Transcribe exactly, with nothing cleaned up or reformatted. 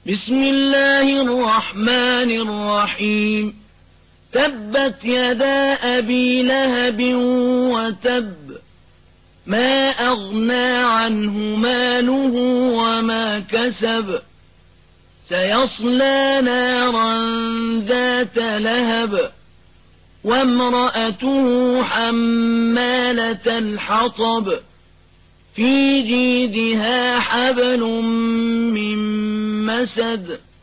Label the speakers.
Speaker 1: بسم الله الرحمن الرحيم تبت يدا أبي لهب وتب ما أغنى عنه ماله وما كسب سيصلى نارا ذات لهب وامرأته حمالة الحطب في جيدها حبل من مسد